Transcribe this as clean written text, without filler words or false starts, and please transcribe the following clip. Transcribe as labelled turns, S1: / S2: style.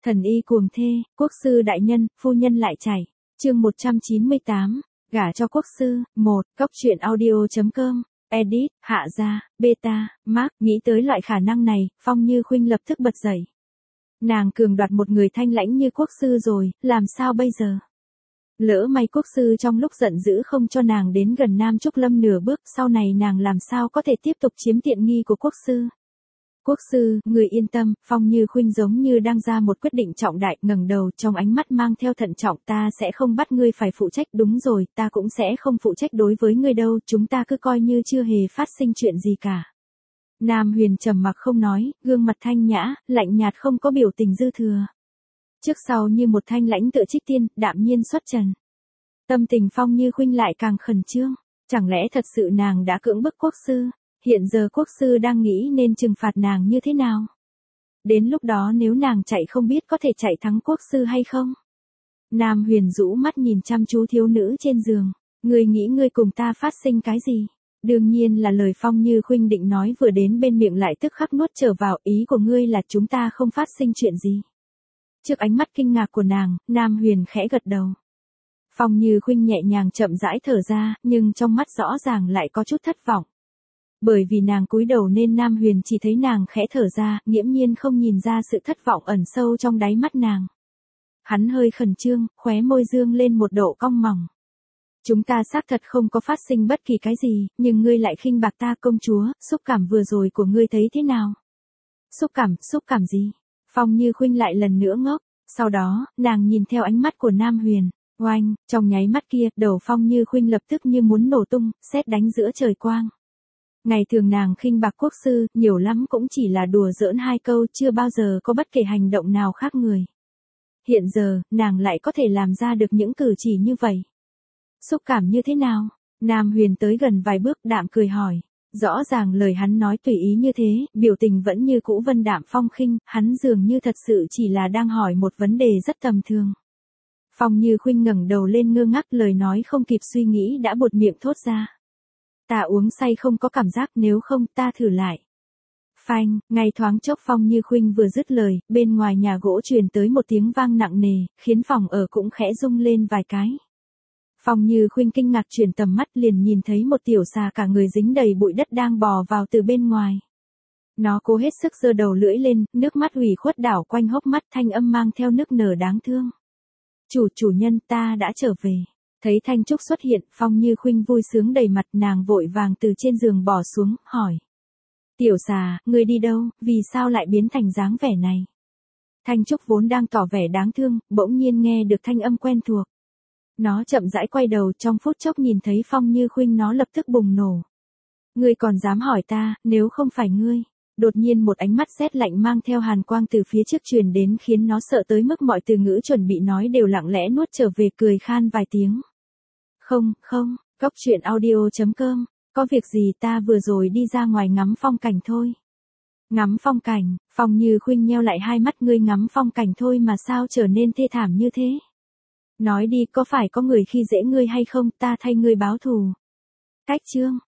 S1: Thần y cuồng thê, quốc sư đại nhân, phu nhân lại chảy. Chương 198, gả cho quốc sư. 1. Cốc truyện audio.com. Edit, Hạ Gia, Beta, Mark. Nghĩ tới loại khả năng này, Phong Như Khuynh lập tức bật dậy. Nàng cường đoạt một người thanh lãnh như quốc sư rồi, làm sao bây giờ? Lỡ may quốc sư trong lúc giận dữ không cho nàng đến gần Nam Trúc Lâm nửa bước, sau này nàng làm sao có thể tiếp tục chiếm tiện nghi của quốc sư? Quốc sư, người yên tâm. Phong Như Khuynh giống như đang ra một quyết định trọng đại, ngẩng đầu, trong ánh mắt mang theo thận trọng. Ta sẽ không bắt ngươi phải phụ trách. Đúng rồi, ta cũng sẽ không phụ trách đối với ngươi đâu, chúng ta cứ coi như chưa hề phát sinh chuyện gì cả. Nam Huyền trầm mặc không nói, gương mặt thanh nhã, lạnh nhạt, không có biểu tình dư thừa. Trước sau như một thanh lãnh tựa trích tiên, đạm nhiên xuất trần. Tâm tình Phong Như Khuynh lại càng khẩn trương. Chẳng lẽ thật sự nàng đã cưỡng bức quốc sư? Hiện giờ quốc sư đang nghĩ nên trừng phạt nàng như thế nào? Đến lúc đó nếu nàng chạy không biết có thể chạy thắng quốc sư hay không? Nam Huyền rũ mắt nhìn chăm chú thiếu nữ trên giường. Ngươi nghĩ ngươi cùng ta phát sinh cái gì? Đương nhiên là lời Phong Như Khuynh định nói vừa đến bên miệng lại tức khắc nuốt trở vào. Ý của ngươi là chúng ta không phát sinh chuyện gì? Trước ánh mắt kinh ngạc của nàng, Nam Huyền khẽ gật đầu. Phong Như Khuynh nhẹ nhàng chậm rãi thở ra, nhưng trong mắt rõ ràng lại có chút thất vọng. Bởi vì nàng cúi đầu nên Nam Huyền chỉ thấy nàng khẽ thở ra, nghiễm nhiên không nhìn ra sự thất vọng ẩn sâu trong đáy mắt nàng. Hắn hơi khẩn trương, khóe môi dương lên một độ cong mỏng. Chúng ta xác thật không có phát sinh bất kỳ cái gì, nhưng ngươi lại khinh bạc ta công chúa, xúc cảm vừa rồi của ngươi thấy thế nào? Xúc cảm gì? Phong Như Khuynh lại lần nữa ngốc, sau đó, nàng nhìn theo ánh mắt của Nam Huyền, oanh, trong nháy mắt kia, đầu Phong Như Khuynh lập tức như muốn nổ tung, sét đánh giữa trời quang. Ngày thường nàng khinh bạc quốc sư, nhiều lắm cũng chỉ là đùa giỡn hai câu, chưa bao giờ có bất kể hành động nào khác người. Hiện giờ, nàng lại có thể làm ra được những cử chỉ như vậy. Xúc cảm như thế nào? Nam Huyền tới gần vài bước, đạm cười hỏi. Rõ ràng lời hắn nói tùy ý như thế, biểu tình vẫn như cũ vân đạm phong khinh, hắn dường như thật sự chỉ là đang hỏi một vấn đề rất tầm thường. Phong Như Khuynh ngẩng đầu lên ngơ ngác, lời nói không kịp suy nghĩ đã buột miệng thốt ra. Ta uống say không có cảm giác, nếu không ta thử lại. Phanh, ngay thoáng chốc Phong Như Khuynh vừa dứt lời, bên ngoài nhà gỗ truyền tới một tiếng vang nặng nề, khiến phòng ở cũng khẽ rung lên vài cái. Phong Như Khuynh kinh ngạc chuyển tầm mắt, liền nhìn thấy một tiểu xà cả người dính đầy bụi đất đang bò vào từ bên ngoài. Nó cố hết sức giơ đầu lưỡi lên, nước mắt ủy khuất đảo quanh hốc mắt, thanh âm mang theo nức nở đáng thương. Chủ nhân, ta đã trở về. Thấy Thanh Trúc xuất hiện, Phong Như Khuynh vui sướng đầy mặt, nàng vội vàng từ trên giường bỏ xuống, hỏi. Tiểu xà, ngươi đi đâu, vì sao lại biến thành dáng vẻ này? Thanh Trúc vốn đang tỏ vẻ đáng thương, bỗng nhiên nghe được thanh âm quen thuộc. Nó chậm rãi quay đầu, trong phút chốc nhìn thấy Phong Như Khuynh nó lập tức bùng nổ. Ngươi còn dám hỏi ta, nếu không phải ngươi? Đột nhiên một ánh mắt sét lạnh mang theo hàn quang từ phía trước truyền đến, khiến nó sợ tới mức mọi từ ngữ chuẩn bị nói đều lặng lẽ nuốt trở về, cười khan vài tiếng. Không, Cốc truyện audio.com, có việc gì, ta vừa rồi đi ra ngoài ngắm phong cảnh thôi. Ngắm phong cảnh? Phong Như Khuynh nheo lại hai mắt, ngươi ngắm phong cảnh thôi mà sao trở nên thê thảm như thế? Nói đi, có phải có người khi dễ ngươi hay không, ta thay ngươi báo thù. Cách chương.